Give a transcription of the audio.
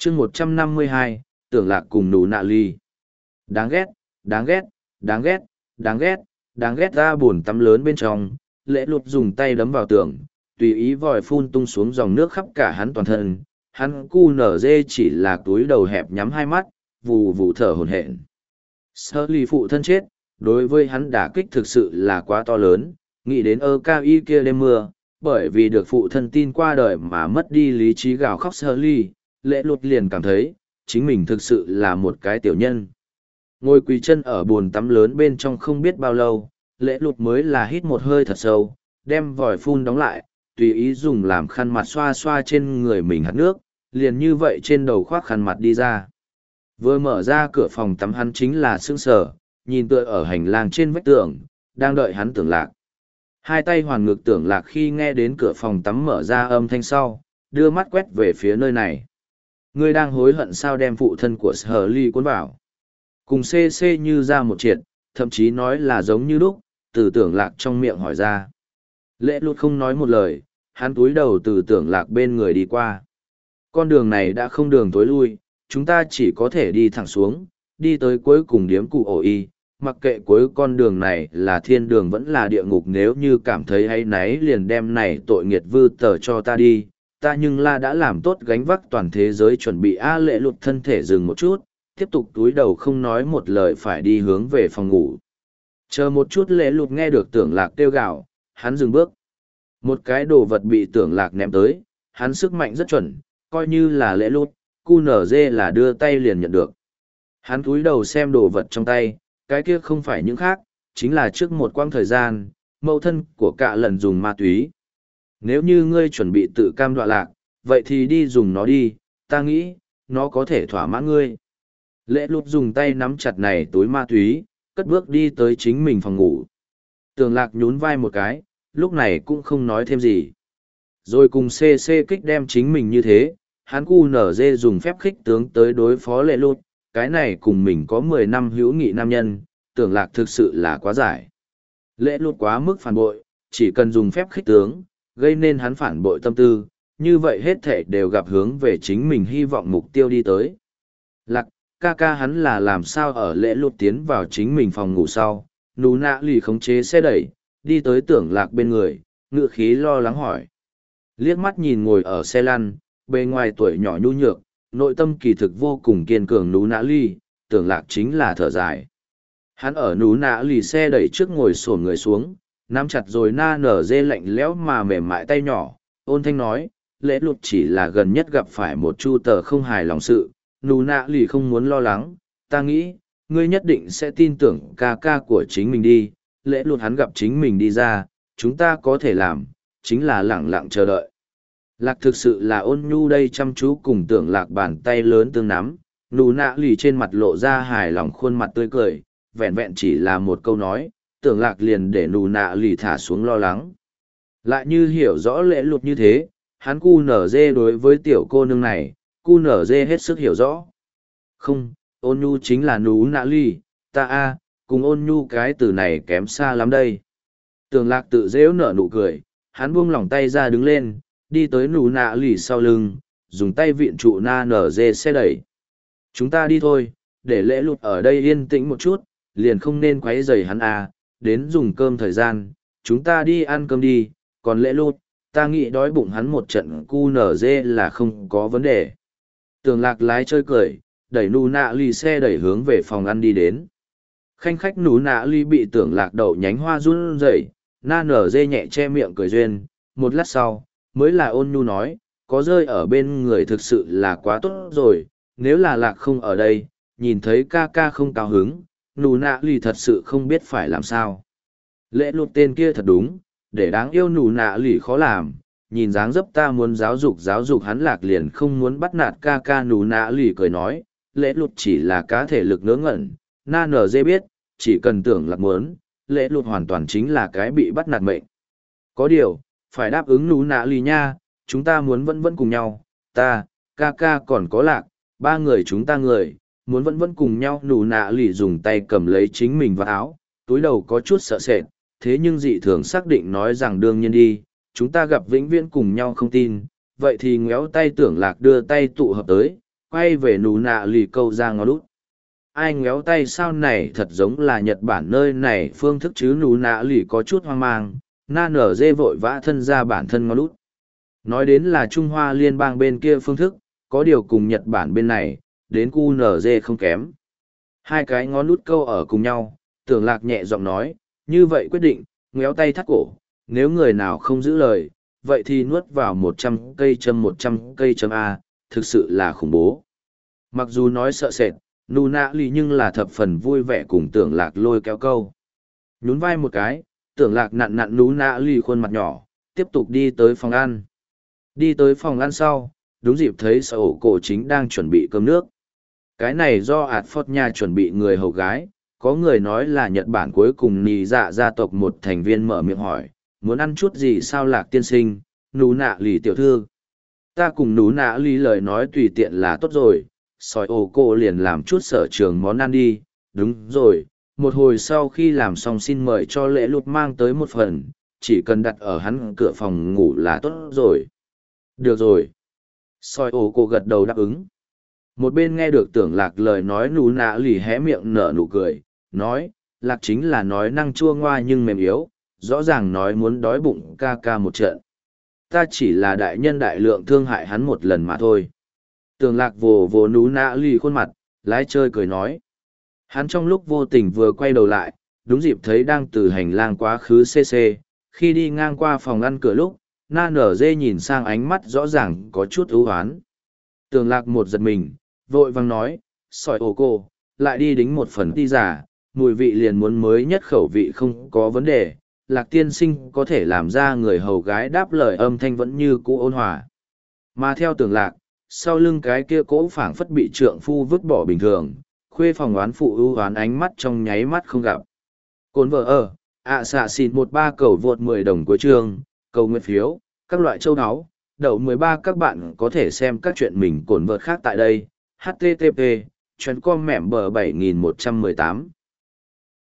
chương 152, tưởng lạc cùng nụ nạ ly. Đáng ghét, đáng ghét, đáng ghét, đáng ghét, đáng ghét ra buồn tắm lớn bên trong, lễ lụt dùng tay đấm vào tường, tùy ý vòi phun tung xuống dòng nước khắp cả hắn toàn thân. Hắn cu nở dê chỉ là túi đầu hẹp nhắm hai mắt, vù vù thở hổn hển. Sơ ly phụ thân chết, đối với hắn đả kích thực sự là quá to lớn, nghĩ đến cao y kia đêm mưa, bởi vì được phụ thân tin qua đời mà mất đi lý trí gào khóc sơ ly, lễ lụt liền cảm thấy, chính mình thực sự là một cái tiểu nhân. Ngồi quỳ chân ở bồn tắm lớn bên trong không biết bao lâu, lễ lụt mới là hít một hơi thật sâu, đem vòi phun đóng lại, tùy ý dùng làm khăn mặt xoa xoa trên người mình hạt nước, liền như vậy trên đầu khoác khăn mặt đi ra. Vừa mở ra cửa phòng tắm hắn chính là sững sờ, nhìn tựa ở hành lang trên vách tường, đang đợi hắn tưởng lạc. Hai tay hoàn ngực tưởng lạc khi nghe đến cửa phòng tắm mở ra âm thanh sau, đưa mắt quét về phía nơi này. Ngươi đang hối hận sao đem phụ thân của Sở Ly cuốn vào. Cùng CC như ra một triệt, thậm chí nói là giống như lúc, từ tưởng lạc trong miệng hỏi ra. Lễ lụt không nói một lời, hắn túi đầu từ tưởng lạc bên người đi qua. Con đường này đã không đường tối lui, chúng ta chỉ có thể đi thẳng xuống, đi tới cuối cùng điếm cụ ổ y, mặc kệ cuối con đường này là thiên đường vẫn là địa ngục, nếu như cảm thấy hay náy liền đem này tội nghiệt vư tờ cho ta đi, ta nhưng la đã làm tốt gánh vác toàn thế giới chuẩn bị. Lễ lụt thân thể dừng một chút, tiếp tục túi đầu không nói một lời phải đi hướng về phòng ngủ. Chờ một chút, lễ lụt nghe được tưởng lạc kêu gào, hắn dừng bước. Một cái đồ vật bị tưởng lạc ném tới, hắn sức mạnh rất chuẩn, coi như là lễ lụt, QNZ là đưa tay liền nhận được. Hắn cúi đầu xem đồ vật trong tay, cái kia không phải những khác, chính là trước một quãng thời gian, mẫu thân của cả lần dùng ma túy. Nếu như ngươi chuẩn bị tự cam đoạ lạc, vậy thì đi dùng nó đi, ta nghĩ, nó có thể thỏa mãn ngươi. Lễ lụt dùng tay nắm chặt này túi ma túy, cất bước đi tới chính mình phòng ngủ. Tưởng lạc nhún vai một cái, lúc này cũng không nói thêm gì. Rồi cùng CC kích đem chính mình như thế, hắn QNZ dùng phép khích tướng tới đối phó lễ lụt, cái này cùng mình có 10 năm hữu nghị nam nhân, tưởng lạc thực sự là quá giải. Lễ lụt quá mức phản bội, chỉ cần dùng phép khích tướng, gây nên hắn phản bội tâm tư, như vậy hết thể đều gặp hướng về chính mình hy vọng mục tiêu đi tới. Lạc, ca hắn là làm sao ở lễ lụt tiến vào chính mình phòng ngủ sau, nú nạ lì khống chế xe đẩy, đi tới tưởng lạc bên người, ngự khí lo lắng hỏi. Liếc mắt nhìn ngồi ở xe lăn, bề ngoài tuổi nhỏ nhu nhược, nội tâm kỳ thực vô cùng kiên cường nú nạ ly, tưởng lạc chính là thở dài. Hắn ở nú nạ lì xe đẩy trước ngồi xổm người xuống, nắm chặt rồi na nở dê lạnh lẽo mà mềm mại tay nhỏ, ôn thanh nói, lễ lụt chỉ là gần nhất gặp phải một chu tờ không hài lòng sự, nú nạ lì không muốn lo lắng, ta nghĩ, ngươi nhất định sẽ tin tưởng ca của chính mình đi, lễ lụt hắn gặp chính mình đi ra, chúng ta có thể làm, chính là lẳng lặng chờ đợi. Lạc thực sự là ôn nhu đây, chăm chú cùng tưởng lạc bàn tay lớn tương nắm, nụ nạ lì trên mặt lộ ra hài lòng khuôn mặt tươi cười, vẹn vẹn chỉ là một câu nói, tưởng lạc liền để nụ nạ lì thả xuống lo lắng. Lại như hiểu rõ lễ lụt như thế, hắn cu nở dê đối với tiểu cô nương này, cu nở dê hết sức hiểu rõ. Không, ôn nhu chính là nụ nạ lì, ta cùng ôn nhu cái từ này kém xa lắm đây. Tưởng lạc tự dễu nở nụ cười, hắn buông lỏng tay ra đứng lên, đi tới nụ nạ lì sau lưng, dùng tay viện trụ na nở dê xe đẩy. Chúng ta đi thôi, để lễ lụt ở đây yên tĩnh một chút, liền không nên quấy rầy hắn đến dùng cơm thời gian, chúng ta đi ăn cơm đi, còn lễ lụt, ta nghĩ đói bụng hắn một trận cu nở dê là không có vấn đề. Tưởng lạc lái chơi cười, đẩy nụ nạ lì xe đẩy hướng về phòng ăn đi đến. Khanh khách nụ nạ lì bị tưởng lạc đậu nhánh hoa run rẩy, na nở dê nhẹ che miệng cười duyên, một lát sau, mới là ôn nhu nói, có rơi ở bên người thực sự là quá tốt rồi, nếu là lạc không ở đây, nhìn thấy ca không cao hứng, nụ nạ lì thật sự không biết phải làm sao. Lễ lụt tên kia thật đúng, để đáng yêu nụ nạ lì khó làm, nhìn dáng dấp ta muốn giáo dục hắn, lạc liền không muốn bắt nạt ca nụ nạ lì cười nói, lễ lụt chỉ là cá thể lực ngớ ngẩn, na nở dê biết, chỉ cần tưởng lạc muốn, lễ lụt hoàn toàn chính là cái bị bắt nạt mệnh. Có điều, phải đáp ứng nụ nạ lì nha, chúng ta muốn vẫn cùng nhau, ta, ca còn có lạc, ba người chúng ta người, muốn vẫn cùng nhau. Nụ nạ lì dùng tay cầm lấy chính mình vào áo, túi đầu có chút sợ sệt, thế nhưng dị thường xác định nói rằng đương nhiên đi, chúng ta gặp vĩnh viễn cùng nhau không tin, vậy thì ngéo tay tưởng lạc đưa tay tụ hợp tới, quay về nụ nạ lì câu ra ngó lút. Ai ngéo tay sao này thật giống là Nhật Bản nơi này phương thức chứ, nụ nạ lì có chút hoang mang, na nở dê vội vã thân ra bản thân ngó lút. Nói đến là Trung Hoa liên bang bên kia phương thức, có điều cùng Nhật Bản bên này, đến cu nở dê không kém. Hai cái ngón lút câu ở cùng nhau, Tưởng Lạc nhẹ giọng nói, như vậy quyết định, ngéo tay thắt cổ, nếu người nào không giữ lời, vậy thì nuốt vào 100 cây châm A, thực sự là khủng bố. Mặc dù nói sợ sệt, nụ nạ lì nhưng là thập phần vui vẻ cùng Tưởng Lạc lôi kéo câu. Nhún vai một cái, Tưởng Lạc nặn nặn nụ nạ lì khuôn mặt nhỏ, tiếp tục đi tới phòng ăn. Đi tới phòng ăn sau, đúng dịp thấy sở ổ cổ chính đang chuẩn bị cơm nước. Cái này do ạt phót nha chuẩn bị người hầu gái, có người nói là Nhật Bản cuối cùng nì dạ gia tộc một thành viên mở miệng hỏi, muốn ăn chút gì sao Lạc tiên sinh, nụ nạ lì tiểu thư. Ta cùng nụ nạ lì lời nói tùy tiện là tốt rồi, sỏi ổ cổ liền làm chút sở trường món ăn đi, đúng rồi, một hồi sau khi làm xong xin mời cho lễ lụt mang tới một phần, chỉ cần đặt ở hắn cửa phòng ngủ là tốt rồi. Được rồi. Sỏi ổ cổ gật đầu đáp ứng. Một bên nghe được Tưởng Lạc lời nói nụ nạ lì hé miệng nở nụ cười, nói, Lạc chính là nói năng chua ngoa nhưng mềm yếu, rõ ràng nói muốn đói bụng ca ca một trận. Ta chỉ là đại nhân đại lượng thương hại hắn một lần mà thôi. Tưởng Lạc vồ vồ nụ nạ lì khuôn mặt, lái chơi cười nói. Hắn trong lúc vô tình vừa quay đầu lại, đúng dịp thấy đang từ hành lang quá khứ CC, khi đi ngang qua phòng ăn cửa lúc, na nở dê nhìn sang ánh mắt rõ ràng có chút ưu hoán. Tưởng Lạc một giật mình, vội vang nói, sỏi ổ cô, lại đi đính một phần ti giả, mùi vị liền muốn mới nhất khẩu vị không có vấn đề, Lạc tiên sinh có thể làm ra người hầu gái đáp lời âm thanh vẫn như cũ ôn hòa. Mà theo Tưởng Lạc, sau lưng cái kia cỗ phảng phất bị trượng phu vứt bỏ bình thường, khuê phòng oán phụ ưu oán ánh mắt trong nháy mắt không gặp. Cồn vợ ở, xạ xịt 13 cầu vượt 10 đồng cuối chương, cầu nguyện phiếu, các loại châu áo, đậu 13 các bạn có thể xem các chuyện mình cồn vợt khác tại đây, http, chuyến com mẹm bờ 7118.